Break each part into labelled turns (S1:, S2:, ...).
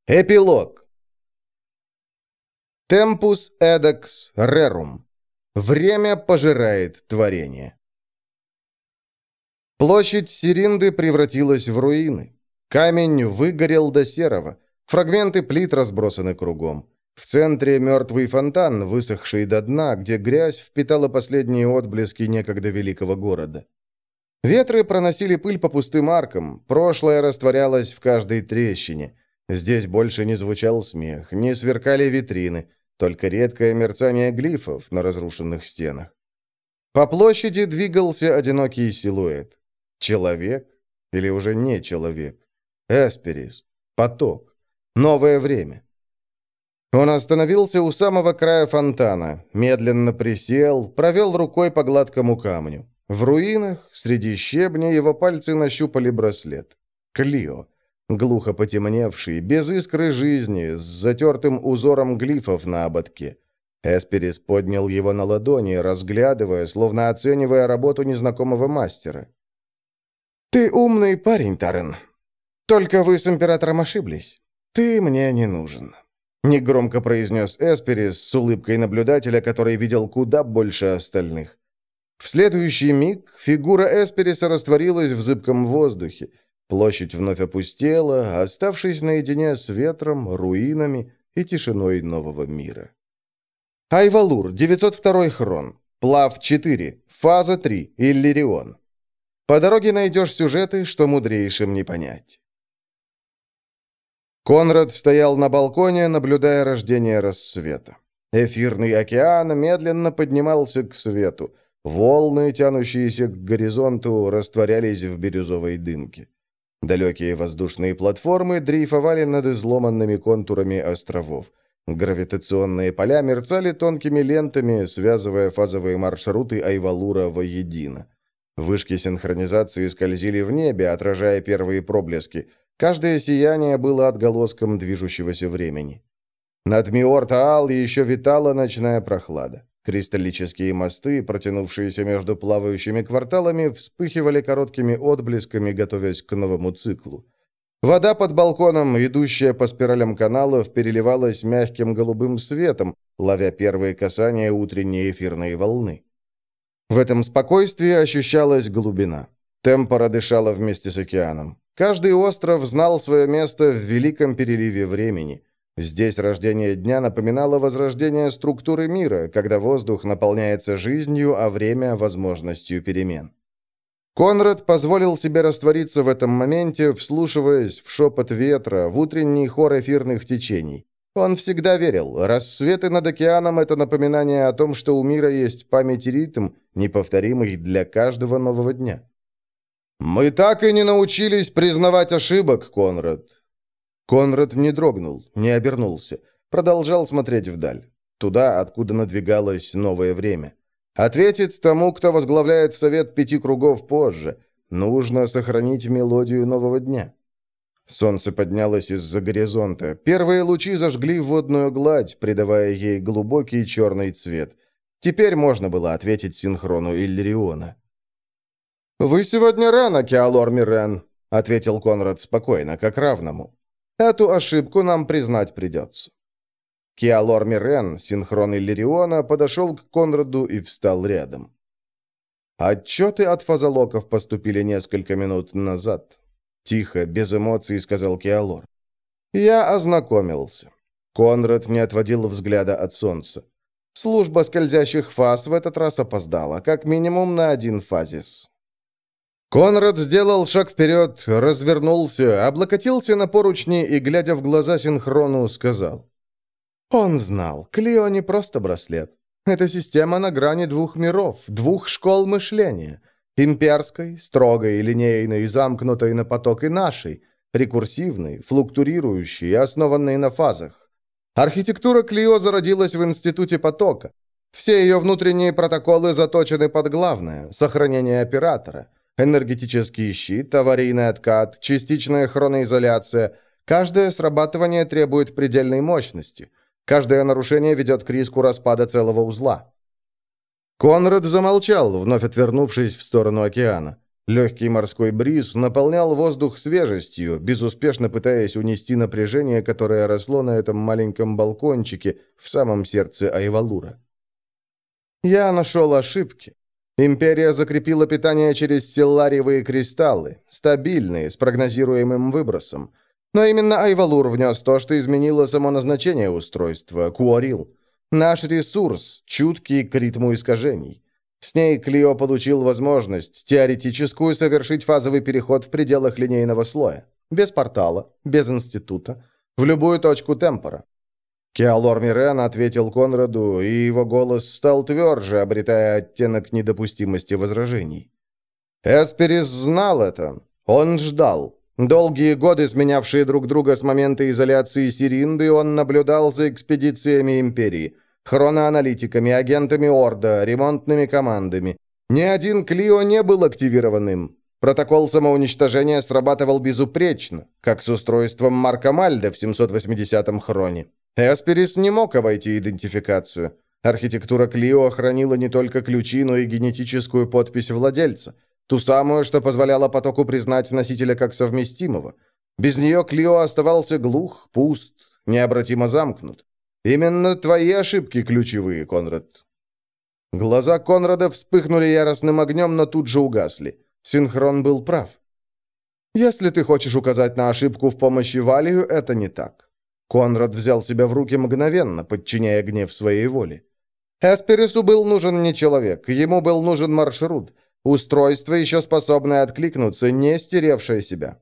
S1: Эпилог. Tempus edax rerum. Время пожирает творение. Площадь Сиринды превратилась в руины. Камень выгорел до серого. Фрагменты плит разбросаны кругом. В центре мертвый фонтан, высохший до дна, где грязь впитала последние отблески некогда великого города. Ветры проносили пыль по пустым аркам, прошлое растворялось в каждой трещине. Здесь больше не звучал смех, не сверкали витрины, только редкое мерцание глифов на разрушенных стенах. По площади двигался одинокий силуэт. Человек? Или уже не человек? Эсперис. Поток. Новое время. Он остановился у самого края фонтана, медленно присел, провел рукой по гладкому камню. В руинах, среди щебня, его пальцы нащупали браслет. Клио. Глухо потемневший, без искры жизни, с затертым узором глифов на ободке. Эсперис поднял его на ладони, разглядывая, словно оценивая работу незнакомого мастера. «Ты умный парень, Тарен. Только вы с императором ошиблись. Ты мне не нужен», — негромко произнес Эсперис с улыбкой наблюдателя, который видел куда больше остальных. В следующий миг фигура Эспериса растворилась в зыбком воздухе. Площадь вновь опустела, оставшись наедине с ветром, руинами и тишиной нового мира. Айвалур, 902 хрон. Плав 4, фаза 3, Иллирион. По дороге найдешь сюжеты, что мудрейшим не понять. Конрад стоял на балконе, наблюдая рождение рассвета. Эфирный океан медленно поднимался к свету. Волны, тянущиеся к горизонту, растворялись в бирюзовой дымке. Далекие воздушные платформы дрейфовали над изломанными контурами островов. Гравитационные поля мерцали тонкими лентами, связывая фазовые маршруты Айвалура воедино. Вышки синхронизации скользили в небе, отражая первые проблески. Каждое сияние было отголоском движущегося времени. Над Миор-Таал еще витала ночная прохлада. Кристаллические мосты, протянувшиеся между плавающими кварталами, вспыхивали короткими отблесками, готовясь к новому циклу. Вода под балконом, идущая по спиралям каналов, переливалась мягким голубым светом, ловя первые касания утренней эфирной волны. В этом спокойствии ощущалась глубина. Темпора дышала вместе с океаном. Каждый остров знал свое место в великом переливе времени. Здесь рождение дня напоминало возрождение структуры мира, когда воздух наполняется жизнью, а время – возможностью перемен. Конрад позволил себе раствориться в этом моменте, вслушиваясь в шепот ветра, в утренний хор эфирных течений. Он всегда верил, рассветы над океаном – это напоминание о том, что у мира есть память и ритм, неповторимый для каждого нового дня. «Мы так и не научились признавать ошибок, Конрад». Конрад не дрогнул, не обернулся, продолжал смотреть вдаль, туда, откуда надвигалось новое время. Ответит тому, кто возглавляет Совет Пяти Кругов позже. Нужно сохранить мелодию нового дня. Солнце поднялось из-за горизонта. Первые лучи зажгли водную гладь, придавая ей глубокий черный цвет. Теперь можно было ответить синхрону Иллириона. «Вы сегодня рано, Кеалор Мирен», — ответил Конрад спокойно, как равному. «Эту ошибку нам признать придется». Кеалор Мирен, синхрон Иллириона, подошел к Конраду и встал рядом. «Отчеты от фазолоков поступили несколько минут назад», — тихо, без эмоций сказал Кеалор. «Я ознакомился». Конрад не отводил взгляда от солнца. «Служба скользящих фаз в этот раз опоздала, как минимум на один фазис». Конрад сделал шаг вперед, развернулся, облокотился на поручни и, глядя в глаза синхрону, сказал. Он знал, Клио не просто браслет. Это система на грани двух миров, двух школ мышления. Имперской, строгой, линейной, замкнутой на поток, и нашей, рекурсивной, флуктурирующей, основанной на фазах. Архитектура Клио зародилась в Институте потока. Все ее внутренние протоколы заточены под главное – сохранение оператора. Энергетический щит, аварийный откат, частичная хроноизоляция. Каждое срабатывание требует предельной мощности. Каждое нарушение ведет к риску распада целого узла. Конрад замолчал, вновь отвернувшись в сторону океана. Легкий морской бриз наполнял воздух свежестью, безуспешно пытаясь унести напряжение, которое росло на этом маленьком балкончике в самом сердце Айвалура. Я нашел ошибки. Империя закрепила питание через селлариевые кристаллы, стабильные, с прогнозируемым выбросом. Но именно Айвалур внес то, что изменило само назначение устройства – Куорил. Наш ресурс, чуткий к ритму искажений. С ней Клио получил возможность, теоретическую, совершить фазовый переход в пределах линейного слоя. Без портала, без института, в любую точку темпора. Кеалор Мирен ответил Конраду, и его голос стал тверже, обретая оттенок недопустимости возражений. Эсперис знал это. Он ждал. Долгие годы, сменявшие друг друга с момента изоляции Сиринды, он наблюдал за экспедициями Империи, хроноаналитиками, агентами Орда, ремонтными командами. Ни один Клио не был активированным. Протокол самоуничтожения срабатывал безупречно, как с устройством Марка Мальда в 780-м хроне. Эсперис не мог обойти идентификацию. Архитектура Клио хранила не только ключи, но и генетическую подпись владельца. Ту самую, что позволяла потоку признать носителя как совместимого. Без нее Клио оставался глух, пуст, необратимо замкнут. Именно твои ошибки ключевые, Конрад. Глаза Конрада вспыхнули яростным огнем, но тут же угасли. Синхрон был прав. Если ты хочешь указать на ошибку в помощи Валию, это не так. Конрад взял себя в руки мгновенно, подчиняя гнев своей воле. Эсперису был нужен не человек, ему был нужен маршрут. Устройство, еще способное откликнуться, не стеревшее себя.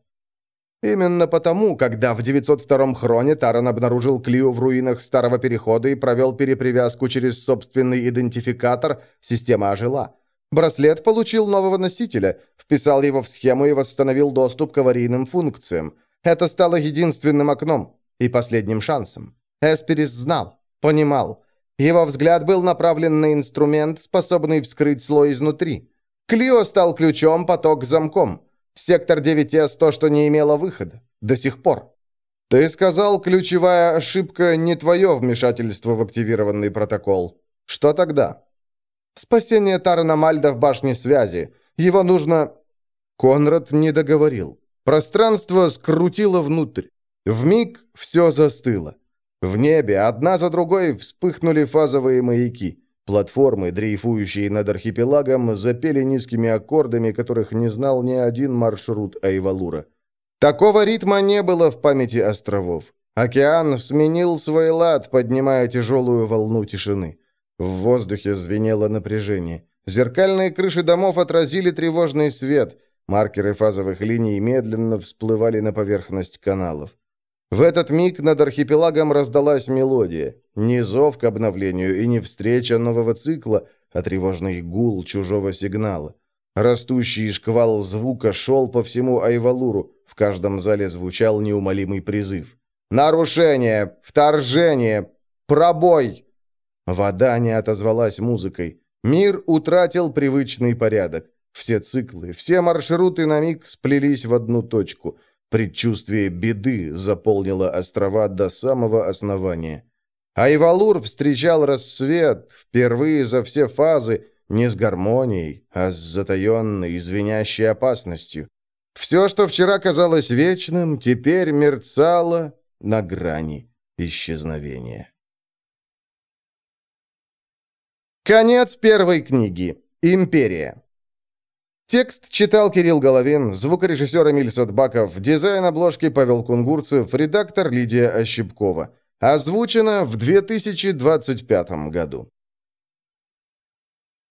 S1: Именно потому, когда в 902-м хроне Таран обнаружил Клио в руинах Старого Перехода и провел перепривязку через собственный идентификатор, система ожила. Браслет получил нового носителя, вписал его в схему и восстановил доступ к аварийным функциям. Это стало единственным окном и последним шансом. Эсперис знал, понимал. Его взгляд был направлен на инструмент, способный вскрыть слой изнутри. Клио стал ключом, поток замком. Сектор 9С то, что не имело выхода. До сих пор. Ты сказал, ключевая ошибка не твое вмешательство в активированный протокол. Что тогда? Спасение Тарана Мальда в башне связи. Его нужно... Конрад не договорил. Пространство скрутило внутрь. Вмиг все застыло. В небе одна за другой вспыхнули фазовые маяки. Платформы, дрейфующие над архипелагом, запели низкими аккордами, которых не знал ни один маршрут Айвалура. Такого ритма не было в памяти островов. Океан сменил свой лад, поднимая тяжелую волну тишины. В воздухе звенело напряжение. Зеркальные крыши домов отразили тревожный свет. Маркеры фазовых линий медленно всплывали на поверхность каналов. В этот миг над архипелагом раздалась мелодия. Не зов к обновлению и не встреча нового цикла, а тревожный гул чужого сигнала. Растущий шквал звука шел по всему Айвалуру. В каждом зале звучал неумолимый призыв. «Нарушение! Вторжение! Пробой!» Вода не отозвалась музыкой. Мир утратил привычный порядок. Все циклы, все маршруты на миг сплелись в одну точку. Предчувствие беды заполнило острова до самого основания. Айвалур встречал рассвет впервые за все фазы не с гармонией, а с затаенной, звенящей опасностью. Все, что вчера казалось вечным, теперь мерцало на грани исчезновения. Конец первой книги. Империя. Текст читал Кирилл Головин, звукорежиссер Эмиль Садбаков, дизайн обложки Павел Кунгурцев, редактор Лидия Ощепкова. Озвучено в 2025 году.